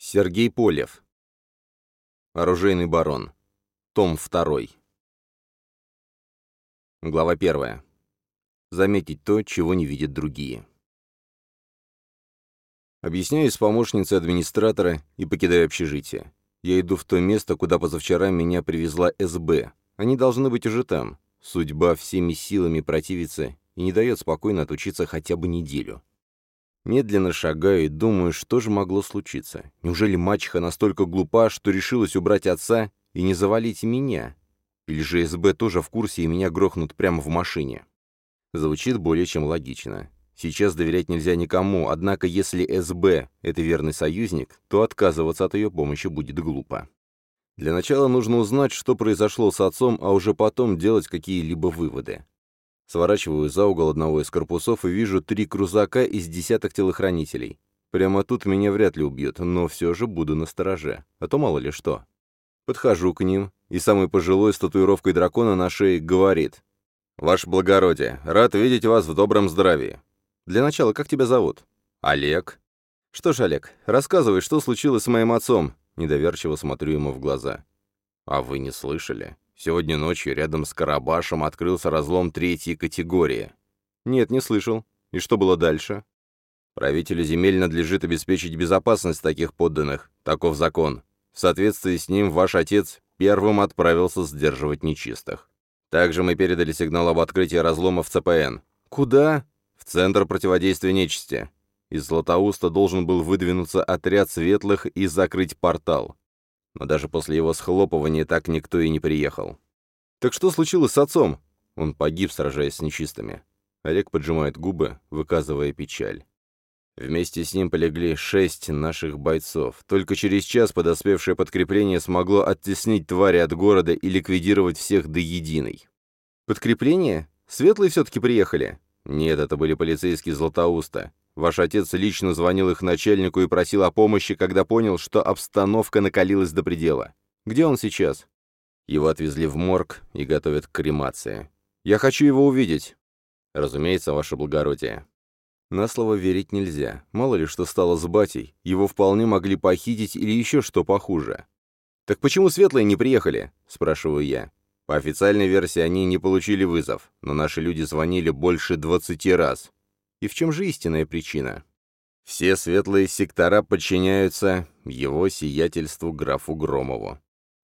Сергей Полев. Оружейный барон. Том 2. Глава 1. Заметить то, чего не видят другие. Объясняюсь с помощницей администратора и покидаю общежитие. Я иду в то место, куда позавчера меня привезла СБ. Они должны быть уже там. Судьба всеми силами противится и не дает спокойно отучиться хотя бы неделю. Медленно шагаю и думаю, что же могло случиться. Неужели мачеха настолько глупа, что решилась убрать отца и не завалить меня? Или же СБ тоже в курсе и меня грохнут прямо в машине? Звучит более чем логично. Сейчас доверять нельзя никому, однако если СБ — это верный союзник, то отказываться от ее помощи будет глупо. Для начала нужно узнать, что произошло с отцом, а уже потом делать какие-либо выводы. Сворачиваю за угол одного из корпусов и вижу 3 крузака из десяток телохранителей. Прямо тут меня вряд ли убьют, но все же буду настороже, а то мало ли что. Подхожу к ним, и самый пожилой с татуировкой дракона на шее говорит: «Ваше благородие, рад видеть вас в добром здравии. Для начала, как тебя зовут?» «Олег». «Что ж, Олег, рассказывай, что случилось с моим отцом?» Недоверчиво смотрю ему в глаза. «А вы не слышали? Сегодня ночью рядом с Карабашем открылся разлом 3-й категории». «Нет, не слышал. И что было дальше?» «Правителю земель надлежит обеспечить безопасность таких подданных. Таков закон. В соответствии с ним ваш отец первым отправился сдерживать нечистых. Также мы передали сигнал об открытии разлома в ЦПН». «Куда?» «В Центр противодействия нечисти. Из Златоуста должен был выдвинуться отряд светлых и закрыть портал. Но даже после его схлопывания так никто и не приехал». «Так что случилось с отцом?» «Он погиб, сражаясь с нечистыми». Олег поджимает губы, выказывая печаль. «Вместе с ним полегли 6 наших бойцов. Только через час подоспевшее подкрепление смогло оттеснить твари от города и ликвидировать всех до единой». «Подкрепление? Светлые все-таки приехали?» «Нет, это были полицейские Златоуста. Ваш отец лично звонил их начальнику и просил о помощи, когда понял, что обстановка накалилась до предела. Где он сейчас?» «Его отвезли в морг и готовят к кремации. Я хочу его увидеть». «Разумеется, ваше благородие». На слово верить нельзя. Мало ли что стало с батей. Его вполне могли похитить или еще что похуже. «Так почему светлые не приехали?» – спрашиваю я. По официальной версии они не получили вызов, но наши люди звонили больше 20 раз. И в чем же истинная причина? Все светлые сектора подчиняются его сиятельству графу Громову.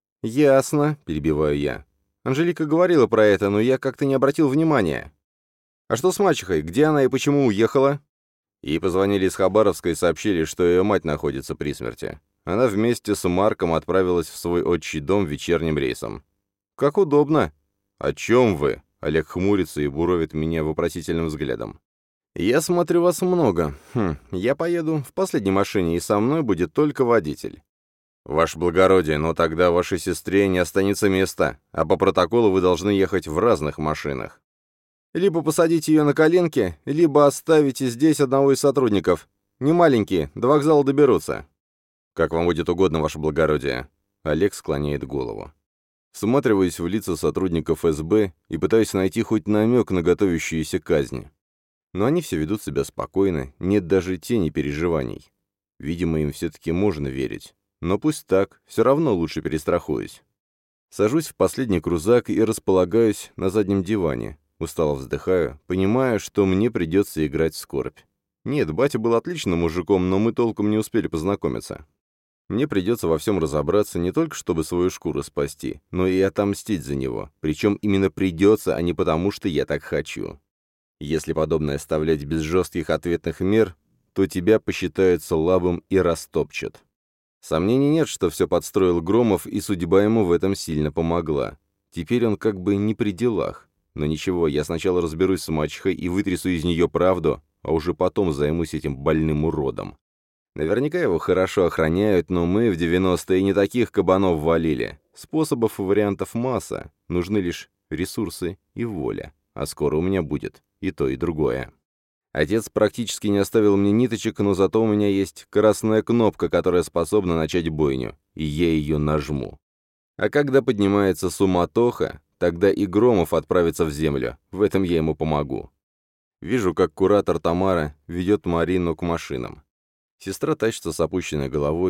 «Ясно», — перебиваю я. «Анжелика говорила про это, но я как-то не обратил внимания. А что с мачехой? Где она и почему уехала?» Ей позвонили из Хабаровска и сообщили, что ее мать находится при смерти. Она вместе с Марком отправилась в свой отчий дом вечерним рейсом. «Как удобно». «О чем вы?» — Олег хмурится и буровит меня вопросительным взглядом. «Я смотрю, вас много. Я поеду в последней машине, и со мной будет только водитель». «Ваше благородие, но тогда вашей сестре не останется места, а по протоколу вы должны ехать в разных машинах». «Либо посадите ее на коленки, либо оставите здесь одного из сотрудников. Не маленькие, до вокзала доберутся». «Как вам будет угодно, ваше благородие». Олег склоняет голову. Всматриваюсь в лица сотрудников СБ и пытаюсь найти хоть намек на готовящуюся казнь. Но они все ведут себя спокойно, нет даже тени переживаний. Видимо, им все-таки можно верить. Но пусть так, все равно лучше перестрахуюсь. Сажусь в последний крузак и располагаюсь на заднем диване. Устало вздыхаю, понимая, что мне придется играть в скорбь. Нет, батя был отличным мужиком, но мы толком не успели познакомиться. Мне придется во всем разобраться не только чтобы свою шкуру спасти, но и отомстить за него. Причем именно придется, а не потому, что я так хочу. Если подобное оставлять без жестких ответных мер, то тебя посчитают слабым и растопчут. Сомнений нет, что все подстроил Громов, и судьба ему в этом сильно помогла. Теперь он как бы не при делах. Но ничего, я сначала разберусь с мачехой и вытрясу из нее правду, а уже потом займусь этим больным уродом. Наверняка его хорошо охраняют, но мы в 90-е не таких кабанов валили. Способов и вариантов масса, нужны лишь ресурсы и воля. А скоро у меня будет и то, и другое. Отец практически не оставил мне ниточек, но зато у меня есть красная кнопка, которая способна начать бойню, и я ее нажму. А когда поднимается суматоха, тогда и Громов отправится в землю, в этом я ему помогу. Вижу, как куратор Тамара ведет Марину к машинам. Сестра тащится с опущенной головой,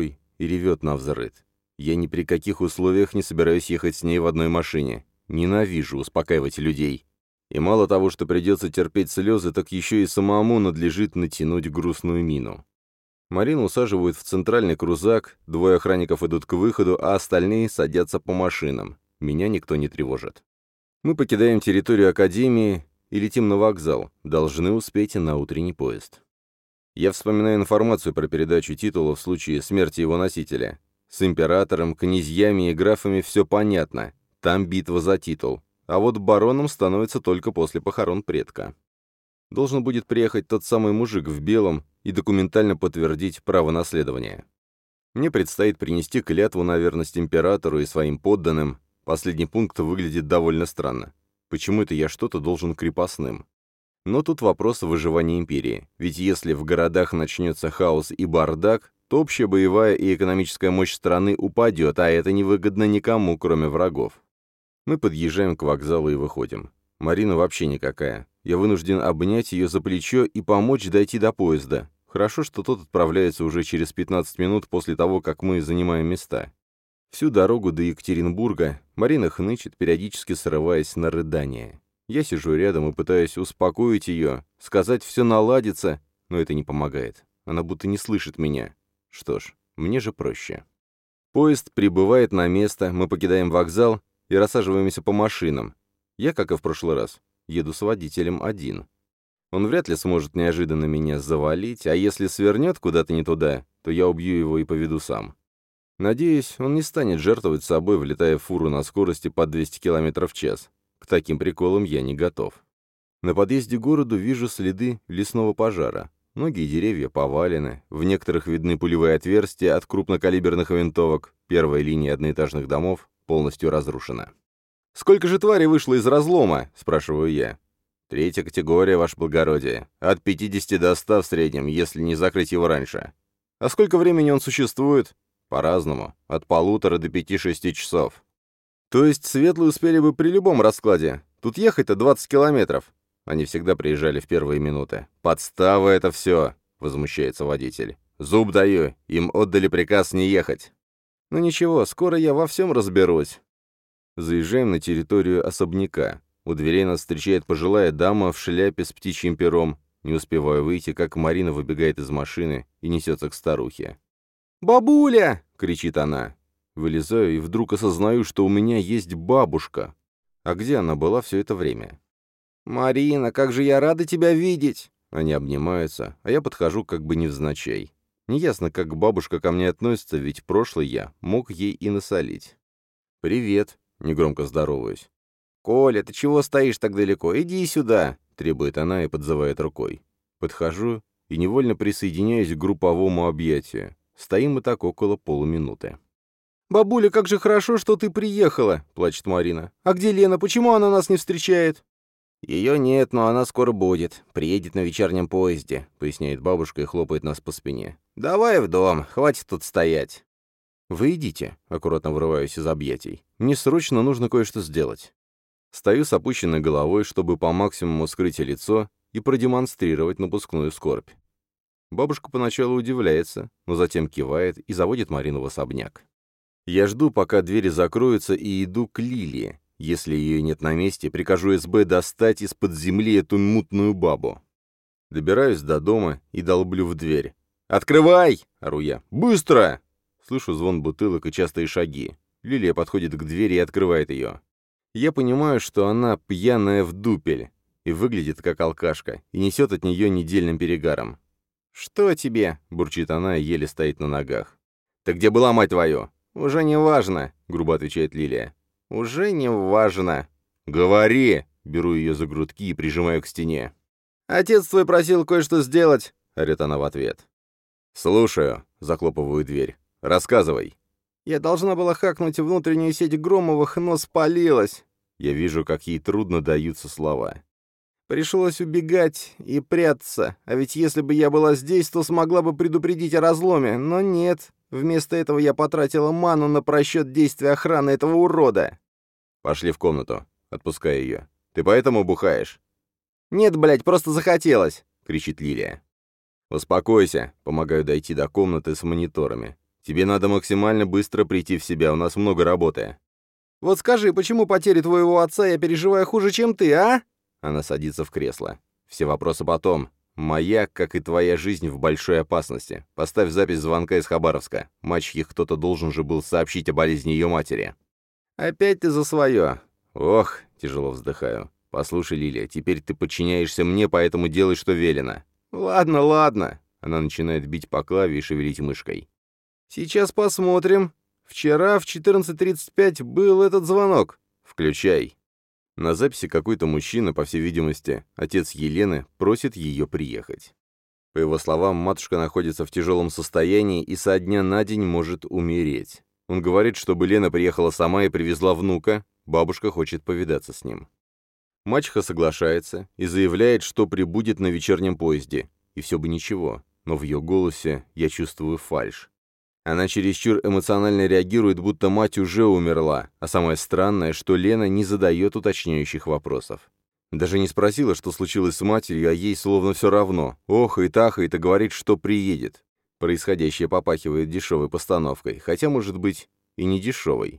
и ревет навзрыд. Я ни при каких условиях не собираюсь ехать с ней в одной машине. Ненавижу успокаивать людей. И мало того, что придется терпеть слезы, так еще и самому надлежит натянуть грустную мину. Марину усаживают в центральный крузак, 2 охранников идут к выходу, а остальные садятся по машинам. Меня никто не тревожит. Мы покидаем территорию академии и летим на вокзал. Должны успеть на утренний поезд. Я вспоминаю информацию про передачу титула в случае смерти его носителя. С императором, князьями и графами все понятно. Там битва за титул. А вот бароном становится только после похорон предка. Должен будет приехать тот самый мужик в белом и документально подтвердить право наследования. Мне предстоит принести клятву на верность императору и своим подданным. Последний пункт выглядит довольно странно. Почему это я что-то должен крепостным? Но тут вопрос выживания империи. Ведь если в городах начнется хаос и бардак, то общая боевая и экономическая мощь страны упадет, а это невыгодно никому, кроме врагов. Мы подъезжаем к вокзалу и выходим. Марина вообще никакая. Я вынужден обнять ее за плечо и помочь дойти до поезда. Хорошо, что тот отправляется уже через 15 минут после того, как мы занимаем места. Всю дорогу до Екатеринбурга Марина хнычет, периодически срываясь на рыдание. Я сижу рядом и пытаюсь успокоить ее, сказать «все наладится», но это не помогает. Она будто не слышит меня. Что ж, мне же проще. Поезд прибывает на место, мы покидаем вокзал и рассаживаемся по машинам. Я, как и в прошлый раз, еду с водителем один. Он вряд ли сможет неожиданно меня завалить, а если свернет куда-то не туда, то я убью его и поведу сам. Надеюсь, он не станет жертвовать собой, влетая в фуру на скорости под 200 км в час. К таким приколам я не готов. На подъезде к городу вижу следы лесного пожара. Многие деревья повалены, в некоторых видны пулевые отверстия от крупнокалиберных винтовок, первая линия одноэтажных домов полностью разрушена. «Сколько же тварей вышло из разлома?» – спрашиваю я. «Третья категория, ваше благородие. От 50 до 100 в среднем, если не закрыть его раньше. А сколько времени он существует?» «По-разному. От 1,5 до 5-6 часов». «То есть светлые успели бы при любом раскладе? Тут ехать-то 20 километров». Они всегда приезжали в первые минуты. «Подстава это все!» — возмущается водитель. «Зуб даю, им отдали приказ не ехать». «Ну ничего, скоро я во всем разберусь». Заезжаем на территорию особняка. У дверей нас встречает пожилая дама в шляпе с птичьим пером. Не успеваю выйти, как Марина выбегает из машины и несется к старухе. «Бабуля!» — кричит она. Вылезаю и вдруг осознаю, что у меня есть бабушка. А где она была все это время? «Марина, как же я рада тебя видеть!» Они обнимаются, а я подхожу как бы невзначай. Неясно, как бабушка ко мне относится, ведь прошлый я мог ей и насолить. «Привет!» — негромко здороваюсь. «Коля, ты чего стоишь так далеко? Иди сюда!» — требует она и подзывает рукой. Подхожу и невольно присоединяюсь к групповому объятию. Стоим мы так около полуминуты. «Бабуля, как же хорошо, что ты приехала!» — плачет Марина. «А где Лена? Почему она нас не встречает?» «Ее нет, но она скоро будет. Приедет на вечернем поезде», — поясняет бабушка и хлопает нас по спине. «Давай в дом, хватит тут стоять». «Вы идите», — аккуратно вырываюсь из объятий. «Мне срочно нужно кое-что сделать». Стою с опущенной головой, чтобы по максимуму скрыть лицо и продемонстрировать напускную скорбь. Бабушка поначалу удивляется, но затем кивает и заводит Марину в особняк. Я жду, пока двери закроются, и иду к Лилии. Если ее нет на месте, прикажу СБ достать из-под земли эту мутную бабу. Добираюсь до дома и долблю в дверь. «Открывай!» — ору я. «Быстро!» Слышу звон бутылок и частые шаги. Лилия подходит к двери и открывает ее. Я понимаю, что она пьяная в дупель, и выглядит как алкашка, и несет от нее недельным перегаром. «Что тебе?» — бурчит она и еле стоит на ногах. «Ты где была, мать твою?» «Уже не важно», — грубо отвечает Лилия. «Уже не важно». «Говори!» — беру ее за грудки и прижимаю к стене. «Отец твой просил кое-что сделать», — орёт она в ответ. «Слушаю», — захлопываю дверь. «Рассказывай». «Я должна была хакнуть внутреннюю сеть Громовых, но спалилась». Я вижу, как ей трудно даются слова. «Пришлось убегать и прятаться, а ведь если бы я была здесь, то смогла бы предупредить о разломе, но нет. Вместо этого я потратила ману на просчет действия охраны этого урода». «Пошли в комнату», — отпускай ее. «Ты поэтому бухаешь?» «Нет, блядь, просто захотелось», — кричит Лилия. «Успокойся», — помогаю дойти до комнаты с мониторами. Тебе надо максимально быстро прийти в себя, у нас много работы». «Вот скажи, почему потери твоего отца я переживаю хуже, чем ты, а?» Она садится в кресло. «Все вопросы потом. Моя, как и твоя жизнь, в большой опасности. Поставь запись звонка из Хабаровска. Мачехе кто-то должен же был сообщить о болезни ее матери». «Опять ты за свое». «Ох», — тяжело вздыхаю. «Послушай, Лилия, теперь ты подчиняешься мне, поэтому делай, что велено». «Ладно, ладно». Она начинает бить по клаве и шевелить мышкой. «Сейчас посмотрим. Вчера в 14:35 был этот звонок». «Включай». На записи какой-то мужчина, по всей видимости, отец Елены, просит ее приехать. По его словам, матушка находится в тяжелом состоянии и со дня на день может умереть. Он говорит, чтобы Лена приехала сама и привезла внука, бабушка хочет повидаться с ним. Мачеха соглашается и заявляет, что прибудет на вечернем поезде. И все бы ничего, но в ее голосе я чувствую фальшь. Она чересчур эмоционально реагирует, будто мать уже умерла, а самое странное, что Лена не задает уточняющих вопросов. Даже не спросила, что случилось с матерью, а ей словно все равно. Охает, ахает и говорит, что приедет. Происходящее попахивает дешевой постановкой, хотя, может быть, и не дешевой.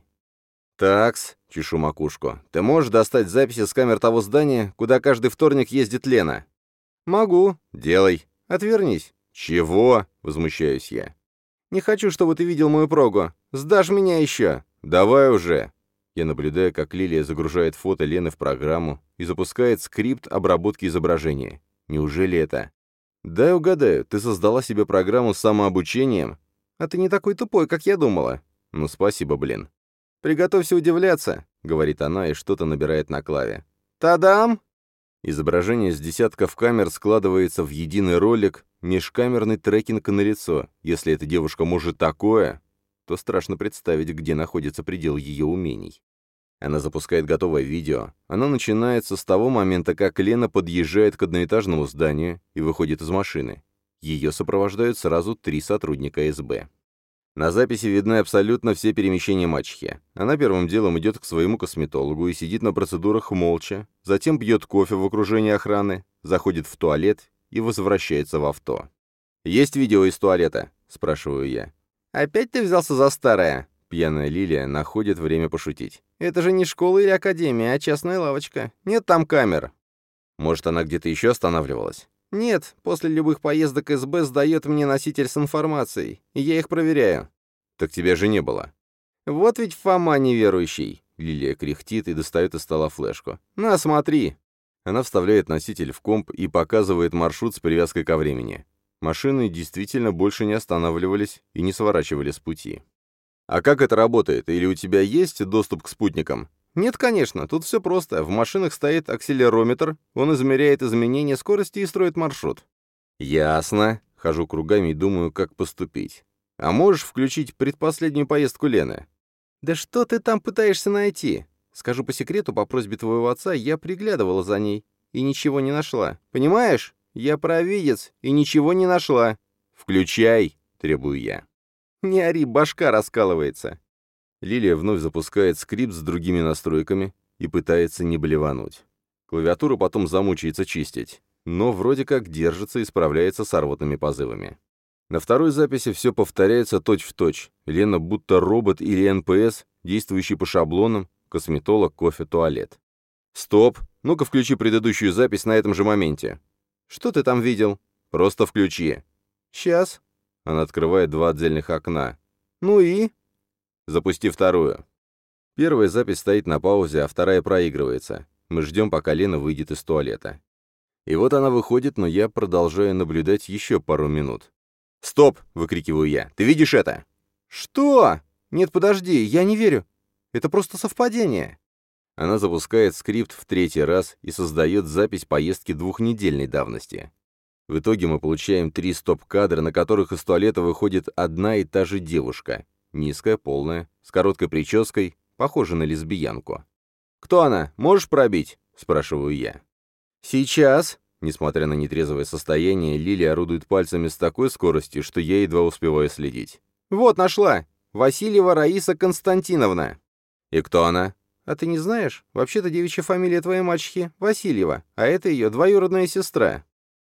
«Такс», — чешу макушку, — «ты можешь достать записи с камер того здания, куда каждый вторник ездит Лена?» «Могу». «Делай». «Отвернись». «Чего?» — возмущаюсь я. «Не хочу, чтобы ты видел мою прогу. Сдашь меня еще». «Давай уже». Я наблюдаю, как Лилия загружает фото Лены в программу и запускает скрипт обработки изображения. Неужели это? «Дай угадаю, ты создала себе программу с самообучением?» «А ты не такой тупой, как я думала». «Ну, спасибо, блин». «Приготовься удивляться», — говорит она и что-то набирает на клаве. «Та-дам!» Изображение с десятков камер складывается в единый ролик, межкамерный трекинг на лицо. Если эта девушка может такое, то страшно представить, где находится предел ее умений. Она запускает готовое видео. Оно начинается с того момента, как Лена подъезжает к одноэтажному зданию и выходит из машины. Ее сопровождают сразу 3 сотрудника СБ. На записи видны абсолютно все перемещения мачехи. Она первым делом идет к своему косметологу и сидит на процедурах молча, затем пьет кофе в окружении охраны, заходит в туалет и возвращается в авто. «Есть видео из туалета?» – спрашиваю я. «Опять ты взялся за старое?» Пьяная Лилия находит время пошутить. «Это же не школа или академия, а частная лавочка. Нет там камер». «Может, она где-то еще останавливалась?» «Нет, после любых поездок СБ сдает мне носитель с информацией, и я их проверяю». «Так тебя же не было». «Вот ведь Фома неверующий». Лилия кряхтит и достает из стола флешку. «На, смотри». Она вставляет носитель в комп и показывает маршрут с привязкой ко времени. Машины действительно больше не останавливались и не сворачивали с пути. «А как это работает? Или у тебя есть доступ к спутникам?» «Нет, конечно, тут все просто. В машинах стоит акселерометр, он измеряет изменения скорости и строит маршрут». «Ясно». Хожу кругами и думаю, как поступить. «А можешь включить предпоследнюю поездку Лены?» «Да что ты там пытаешься найти? Скажу по секрету, по просьбе твоего отца я приглядывала за ней и ничего не нашла. Понимаешь? Я провидец и ничего не нашла». «Включай», — требую я. «Не ори, башка раскалывается». Лилия вновь запускает скрипт с другими настройками и пытается не блевануть. Клавиатуру потом замучается чистить, но вроде как держится и справляется с рвотными позывами. На второй записи все повторяется точь-в-точь. Лена будто робот или НПС, действующий по шаблонам, косметолог, кофе, туалет. «Стоп! Ну-ка включи предыдущую запись на этом же моменте». «Что ты там видел?» «Просто включи». «Сейчас». Она открывает 2 отдельных окна. «Ну и?» «Запусти вторую». Первая запись стоит на паузе, а вторая проигрывается. Мы ждем, пока Лена выйдет из туалета. И вот она выходит, но я продолжаю наблюдать еще пару минут. «Стоп!» — выкрикиваю я. «Ты видишь это?» «Что? Нет, подожди, я не верю. Это просто совпадение». Она запускает скрипт в 3-й раз и создает запись поездки 2-недельной давности. В итоге мы получаем 3 стоп-кадра, на которых из туалета выходит одна и та же девушка. Низкая, полная, с короткой прической, похожа на лесбиянку. «Кто она? Можешь пробить?» — спрашиваю я. «Сейчас». Несмотря на нетрезвое состояние, Лилия орудует пальцами с такой скоростью, что я едва успеваю следить. «Вот, нашла. Васильева Раиса Константиновна». «И кто она?» «А ты не знаешь? Вообще-то девичья фамилия твоей мачехи Васильева, а это ее двоюродная сестра».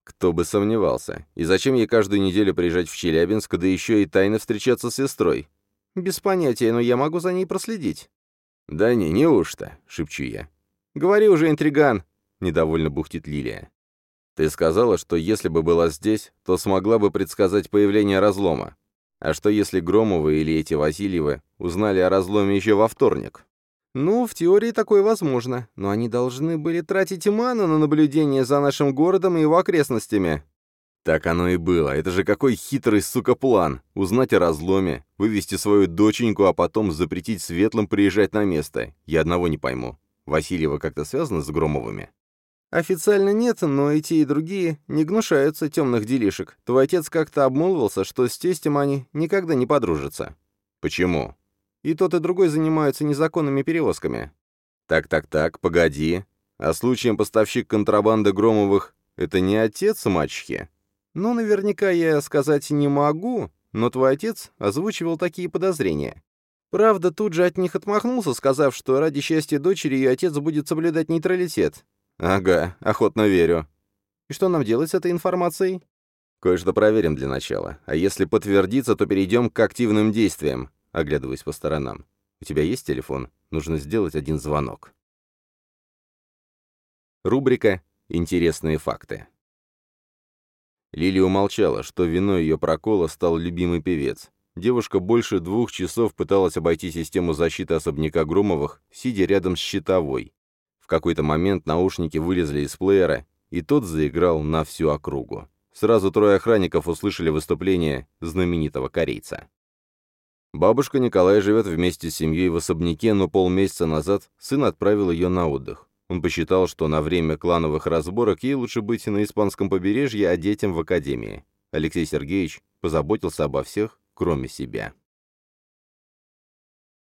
Кто бы сомневался. И зачем ей каждую неделю приезжать в Челябинск, да еще и тайно встречаться с сестрой? Без понятия, но я могу за ней проследить. Да не, неужто, шепчу я. Говори уже, интриган, недовольно бухтит Лилия. Ты сказала, что если бы была здесь, то смогла бы предсказать появление разлома. А что если Громовы или эти Васильевы узнали о разломе еще во вторник? Ну, в теории такое возможно, но они должны были тратить ману на наблюдение за нашим городом и его окрестностями. Так оно и было. Это же какой хитрый, сука, план. Узнать о разломе, вывести свою доченьку, а потом запретить Светлым приезжать на место. Я одного не пойму. Васильева как-то связана с Громовыми? Официально нет, но и те, и другие не гнушаются темных делишек. Твой отец как-то обмолвился, что с тестем они никогда не подружатся. Почему? И тот, и другой занимаются незаконными перевозками. Так, погоди. А случаем поставщик контрабанды Громовых — это не отец мачехи? Ну, наверняка я сказать не могу, но твой отец озвучивал такие подозрения. Правда, тут же от них отмахнулся, сказав, что ради счастья дочери ее отец будет соблюдать нейтралитет. Ага, охотно верю. И что нам делать с этой информацией? Кое-что проверим для начала. А если подтвердится, то перейдем к активным действиям. Оглядываясь по сторонам. У тебя есть телефон? Нужно сделать один звонок. Рубрика «Интересные факты». Лилия умолчала, что виной ее прокола стал любимый певец. Девушка больше 2 часов пыталась обойти систему защиты особняка Громовых, сидя рядом с щитовой. В какой-то момент наушники вылезли из плеера, и тот заиграл на всю округу. Сразу 3 охранников услышали выступление знаменитого корейца. Бабушка Николая живет вместе с семьей в особняке, но полмесяца назад сын отправил ее на отдых. Он посчитал, что на время клановых разборок ей лучше быть на испанском побережье, а детям в академии. Алексей Сергеевич позаботился обо всех, кроме себя.